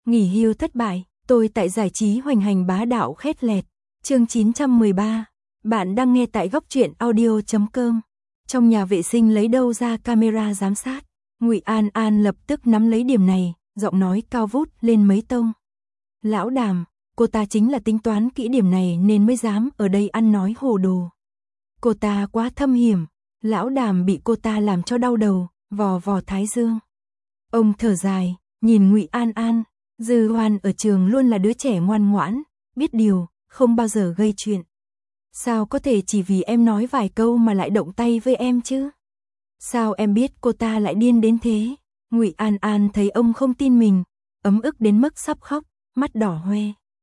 Nghỉ hưu thất bại, tôi tại giải trí hoành hành bá đạo khét lẹt. Chương 913. Bạn đang nghe tại góc truyện audio.com. Trong nhà vệ sinh lấy đâu ra camera giám sát? Ngụy An An lập tức nắm lấy điểm này, giọng nói cao vút lên mấy tông. Lão Đàm, cô ta chính là tính toán kỹ điểm này nên mới dám ở đây ăn nói hồ đồ. Cô ta quá thâm hiểm, Lão Đàm bị cô ta làm cho đau đầu, vò vò thái dương. Ông thở dài, nhìn Ngụy An An, Dư Hoan ở trường luôn là đứa trẻ ngoan ngoãn, biết điều, không bao giờ gây chuyện. Sao có thể chỉ vì em nói vài câu mà lại động tay với em chứ? Sao em biết cô ta lại điên đến thế? Ngụy An An thấy ông không tin mình, ấm ức đến mức sắp khóc, mắt đỏ hoe.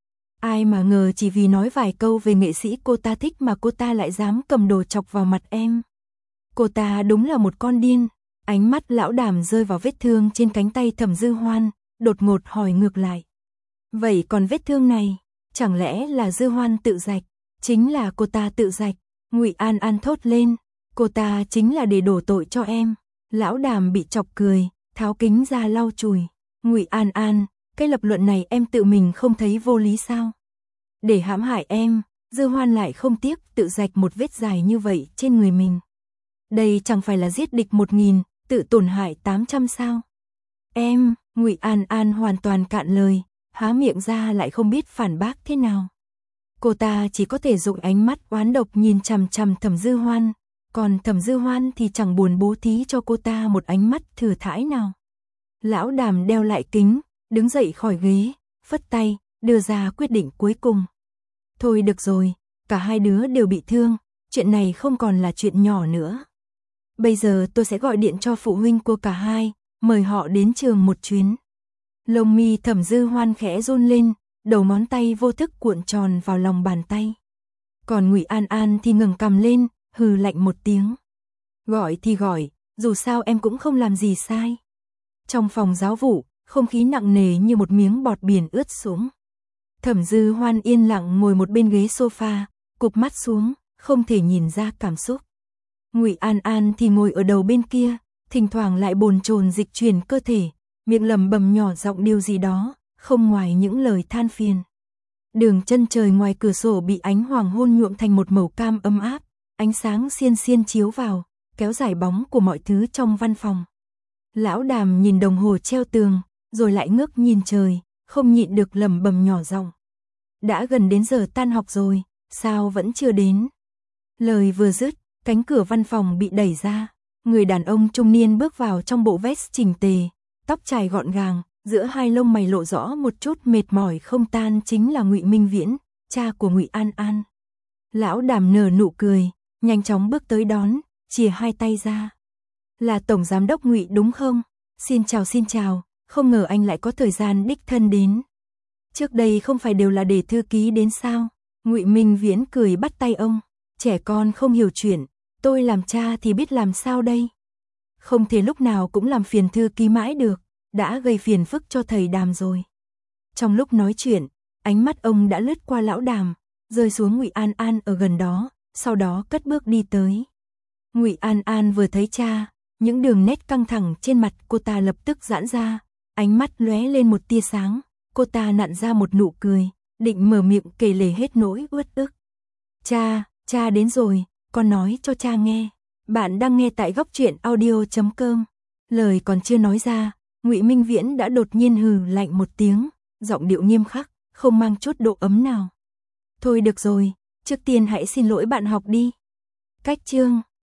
Ai mà ngờ chỉ vì nói vài câu về nghệ sĩ cô ta thích mà cô ta lại dám cầm đồ chọc vào mặt em. Cô ta đúng là một con điên. Ánh mắt Lão Đàm rơi vào vết thương trên cánh tay Thẩm Dư Hoan, đột ngột hỏi ngược lại. Vậy còn vết thương này, chẳng lẽ là Dư Hoan tự rạch? Chính là cô ta tự rạch. Ngụy An An thốt lên, cô ta chính là để đổ tội cho em. Lão Đàm bị chọc cười, tháo kính ra lau chùi. Ngụy An An, cái lập luận này em tự mình không thấy vô lý sao? Để hãm hại em, Dư Hoan lại không tiếc tự rạch một vết dài như vậy trên người mình. Đây chẳng phải là giết địch 1000, tự tổn hại 800 sao? Em, Ngụy An An hoàn toàn cạn lời, há miệng ra lại không biết phản bác thế nào. Cô ta chỉ có thể dùng ánh mắt oán độc nhìn chằm chằm Thẩm Dư Hoan, còn Thẩm Dư Hoan thì chẳng buồn bố thí cho cô ta một ánh mắt thừa thãi nào. Lão Đàm đeo lại kính, đứng dậy khỏi ghế, phất tay, đưa ra quyết định cuối cùng. Thôi được rồi, cả hai đứa đều bị thương, chuyện này không còn là chuyện nhỏ nữa. Bây giờ tôi sẽ gọi điện cho phụ huynh của cả hai, mời họ đến trường một chuyến. Lông mi Thẩm Dư Hoan khẽ run lên, đầu ngón tay vô thức cuộn tròn vào lòng bàn tay. Còn Ngụy An An thì ngẩng cằm lên, hừ lạnh một tiếng. Gọi thì gọi, dù sao em cũng không làm gì sai. Trong phòng giáo vụ, không khí nặng nề như một miếng bọt biển ướt sũng. Thẩm Dư Hoan yên lặng ngồi một bên ghế sofa, cụp mắt xuống, không thể nhìn ra cảm xúc. Ngụy An An thì ngồi ở đầu bên kia, thỉnh thoảng lại bồn chồn dịch chuyển cơ thể, miệng lẩm bẩm nhỏ giọng điều gì đó, không ngoài những lời than phiền. Đường chân trời ngoài cửa sổ bị ánh hoàng hôn nhuộm thành một màu cam ấm áp, ánh sáng xiên xiên chiếu vào, kéo dài bóng của mọi thứ trong văn phòng. Lão Đàm nhìn đồng hồ treo tường, rồi lại ngước nhìn trời, không nhịn được lẩm bẩm nhỏ giọng. Đã gần đến giờ tan học rồi, sao vẫn chưa đến? Lời vừa dứt, cánh cửa văn phòng bị đẩy ra, người đàn ông trung niên bước vào trong bộ vest chỉnh tề, tóc chải gọn gàng, giữa hai lông mày lộ rõ một chút mệt mỏi không tan chính là Ngụy Minh Viễn, cha của Ngụy An An. Lão Đàm nở nụ cười, nhanh chóng bước tới đón, chìa hai tay ra. Là Tổng Giám đốc Ngụy đúng không? Xin chào, không ngờ anh lại có thời gian đích thân đến. Trước đây không phải đều là để thư ký đến sao? Ngụy Minh Viễn cười bắt tay ông. Trẻ con không hiểu chuyện, tôi làm cha thì biết làm sao đây? Không thể lúc nào cũng làm phiền thư ký mãi được, đã gây phiền phức cho thầy Đàm rồi. Trong lúc nói chuyện, ánh mắt ông đã lướt qua Lão Đàm, rơi xuống Ngụy An An ở gần đó, sau đó cất bước đi tới. Ngụy An An vừa thấy cha, những đường nét căng thẳng trên mặt cô ta lập tức giãn ra, ánh mắt lóe lên một tia sáng, cô ta nặn ra một nụ cười, định mở miệng kể lể hết nỗi uất ức. Cha đến rồi, con nói cho cha nghe. Bạn đang nghe tại góc truyện audio.com. Lời còn chưa nói ra, Ngụy Minh Viễn đã đột nhiên hừ lạnh một tiếng, giọng điệu nghiêm khắc, không mang chút độ ấm nào. Thôi được rồi, trước tiên hãy xin lỗi bạn học đi. Cách chương